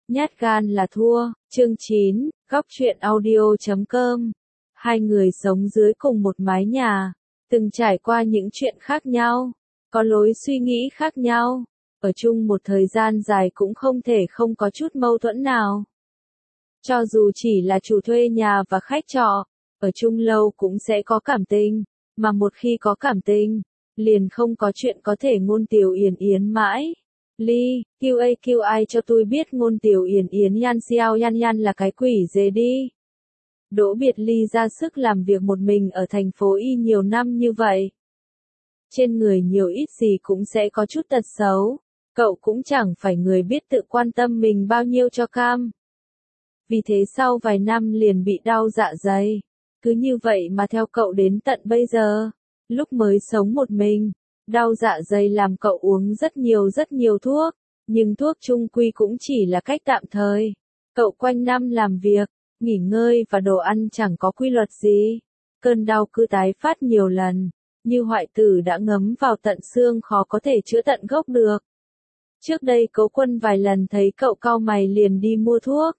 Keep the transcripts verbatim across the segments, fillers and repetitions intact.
Nhát gan là thua, chương chín, góc truyện audio chấm com. Hai người sống dưới cùng một mái nhà, từng trải qua những chuyện khác nhau, có lối suy nghĩ khác nhau, ở chung một thời gian dài cũng không thể không có chút mâu thuẫn nào. Cho dù chỉ là chủ thuê nhà và khách trọ, ở chung lâu cũng sẽ có cảm tình, mà một khi có cảm tình, liền không có chuyện có thể ngôn tiểu yển yến mãi. Ly, kêu a kêu ai cho tôi biết ngôn tiểu yển yến yan xiao yan yan là cái quỷ gì đi. Đỗ Biệt Ly ra sức làm việc một mình ở thành phố Y nhiều năm như vậy. Trên người nhiều ít gì cũng sẽ có chút tật xấu, cậu cũng chẳng phải người biết tự quan tâm mình bao nhiêu cho cam. Vì thế sau vài năm liền bị đau dạ dày, cứ như vậy mà theo cậu đến tận bây giờ, lúc mới sống một mình. Đau dạ dày làm cậu uống rất nhiều rất nhiều thuốc, nhưng thuốc chung quy cũng chỉ là cách tạm thời. Cậu quanh năm làm việc, nghỉ ngơi và đồ ăn chẳng có quy luật gì. Cơn đau cứ tái phát nhiều lần, như hoại tử đã ngấm vào tận xương khó có thể chữa tận gốc được. Trước đây Cố Quân vài lần thấy cậu cau mày liền đi mua thuốc.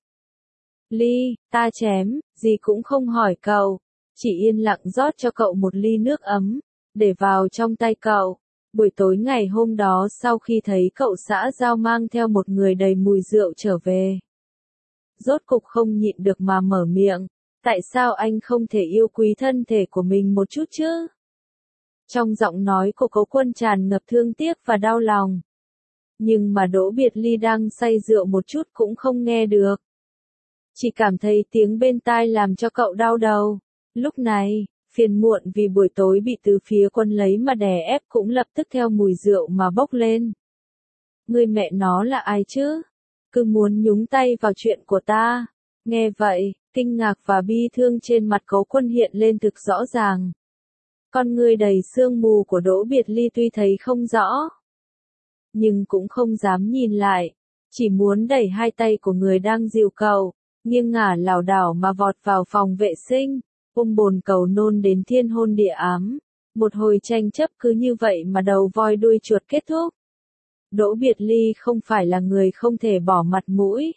Ly, ta chém, gì cũng không hỏi cậu, chỉ yên lặng rót cho cậu một ly nước ấm, để vào trong tay cậu. Buổi tối ngày hôm đó sau khi thấy cậu xã giao mang theo một người đầy mùi rượu trở về, rốt cục không nhịn được mà mở miệng, tại sao anh không thể yêu quý thân thể của mình một chút chứ? Trong giọng nói của Cố Quân tràn ngập thương tiếc và đau lòng. Nhưng mà Đỗ Biệt Ly đang say rượu một chút cũng không nghe được. Chỉ cảm thấy tiếng bên tai làm cho cậu đau đầu. Lúc này, phiền muộn vì buổi tối bị từ phía Quân lấy mà đè ép cũng lập tức theo mùi rượu mà bốc lên. Người mẹ nó là ai chứ? Cứ muốn nhúng tay vào chuyện của ta. Nghe vậy, kinh ngạc và bi thương trên mặt Cố Quân hiện lên thực rõ ràng. Con người đầy sương mù của Đỗ Biệt Ly tuy thấy không rõ, nhưng cũng không dám nhìn lại, chỉ muốn đẩy hai tay của người đang dìu cậu, nghiêng ngả lảo đảo mà vọt vào phòng vệ sinh, ôm bồn cầu nôn đến thiên hôn địa ám. Một hồi tranh chấp cứ như vậy mà đầu voi đuôi chuột kết thúc. Đỗ Biệt Ly không phải là người không thể bỏ mặt mũi,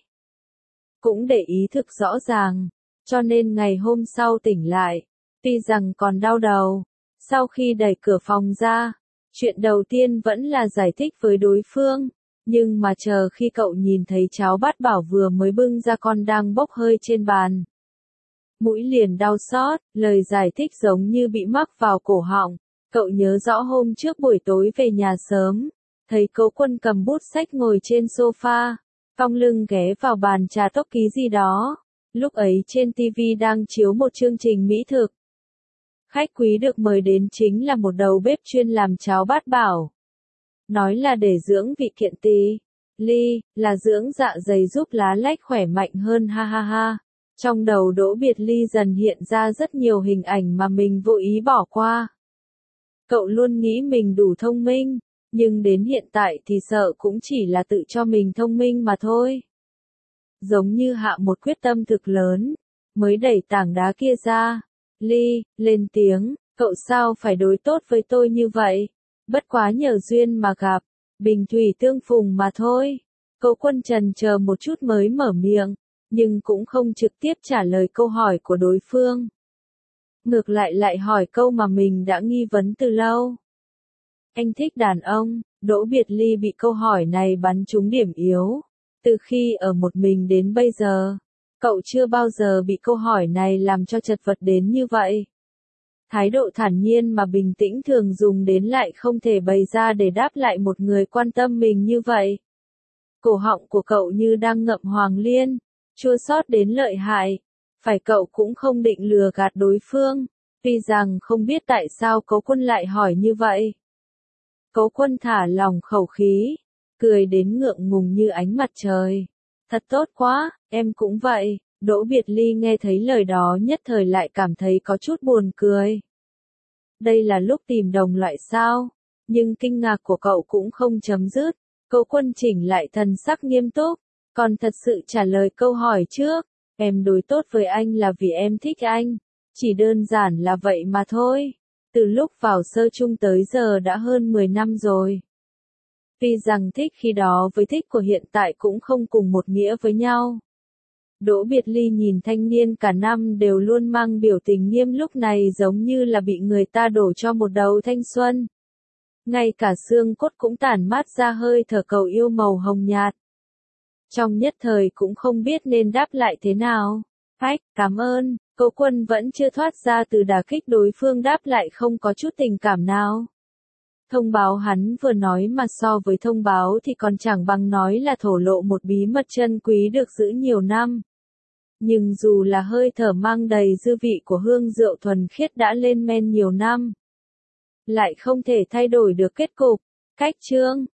cũng để ý thực rõ ràng, cho nên ngày hôm sau tỉnh lại, tuy rằng còn đau đầu, sau khi đẩy cửa phòng ra, chuyện đầu tiên vẫn là giải thích với đối phương, nhưng mà chờ khi cậu nhìn thấy cháo bát bảo vừa mới bưng ra con đang bốc hơi trên bàn, mũi liền đau xót, lời giải thích giống như bị mắc vào cổ họng. Cậu nhớ rõ hôm trước buổi tối về nhà sớm, thấy Cố Quân cầm bút sách ngồi trên sofa, cong lưng ghé vào bàn trà tốc ký gì đó. Lúc ấy trên ti vi đang chiếu một chương trình mỹ thực. Khách quý được mời đến chính là một đầu bếp chuyên làm cháo bát bảo. Nói là để dưỡng vị kiện tỳ, ly, là dưỡng dạ dày giúp lá lách khỏe mạnh hơn ha ha ha. Trong đầu Đỗ Biệt Ly dần hiện ra rất nhiều hình ảnh mà mình vô ý bỏ qua. Cậu luôn nghĩ mình đủ thông minh, nhưng đến hiện tại thì sợ cũng chỉ là tự cho mình thông minh mà thôi. Giống như hạ một quyết tâm thực lớn, mới đẩy tảng đá kia ra. Ly, lên tiếng, cậu sao phải đối tốt với tôi như vậy? Bất quá nhờ duyên mà gặp, bình thủy tương phùng mà thôi. Cố Quân chần chờ một chút mới mở miệng, nhưng cũng không trực tiếp trả lời câu hỏi của đối phương. Ngược lại lại hỏi câu mà mình đã nghi vấn từ lâu. Anh thích đàn ông? Đỗ Biệt Ly bị câu hỏi này bắn trúng điểm yếu. Từ khi ở một mình đến bây giờ, cậu chưa bao giờ bị câu hỏi này làm cho chật vật đến như vậy. Thái độ thản nhiên mà bình tĩnh thường dùng đến lại không thể bày ra để đáp lại một người quan tâm mình như vậy. Cổ họng của cậu như đang ngậm hoàng liên, chua xót đến lợi hại. Phải cậu cũng không định lừa gạt đối phương, tuy rằng không biết tại sao Cố Quân lại hỏi như vậy. Cố Quân thả lỏng khẩu khí, cười đến ngượng ngùng như ánh mặt trời. Thật tốt quá, em cũng vậy. Đỗ Biệt Ly nghe thấy lời đó nhất thời lại cảm thấy có chút buồn cười. Đây là lúc tìm đồng loại sao? Nhưng kinh ngạc của cậu cũng không chấm dứt. Cố Quân chỉnh lại thần sắc nghiêm túc, còn thật sự trả lời câu hỏi trước. Em đối tốt với anh là vì em thích anh. Chỉ đơn giản là vậy mà thôi. Từ lúc vào sơ chung tới giờ đã hơn mười năm rồi. Tuy rằng thích khi đó với thích của hiện tại cũng không cùng một nghĩa với nhau. Đỗ Biệt Ly nhìn thanh niên cả năm đều luôn mang biểu tình nghiêm lúc này giống như là bị người ta đổ cho một đầu thanh xuân. Ngay cả xương cốt cũng tản mát ra hơi thở cầu yêu màu hồng nhạt. Trong nhất thời cũng không biết nên đáp lại thế nào. Ách, cảm ơn, Cố Quân vẫn chưa thoát ra từ đả kích đối phương đáp lại không có chút tình cảm nào. Thông báo hắn vừa nói mà so với thông báo thì còn chẳng bằng nói là thổ lộ một bí mật chân quý được giữ nhiều năm. Nhưng dù là hơi thở mang đầy dư vị của hương rượu thuần khiết đã lên men nhiều năm, lại không thể thay đổi được kết cục. Cách chương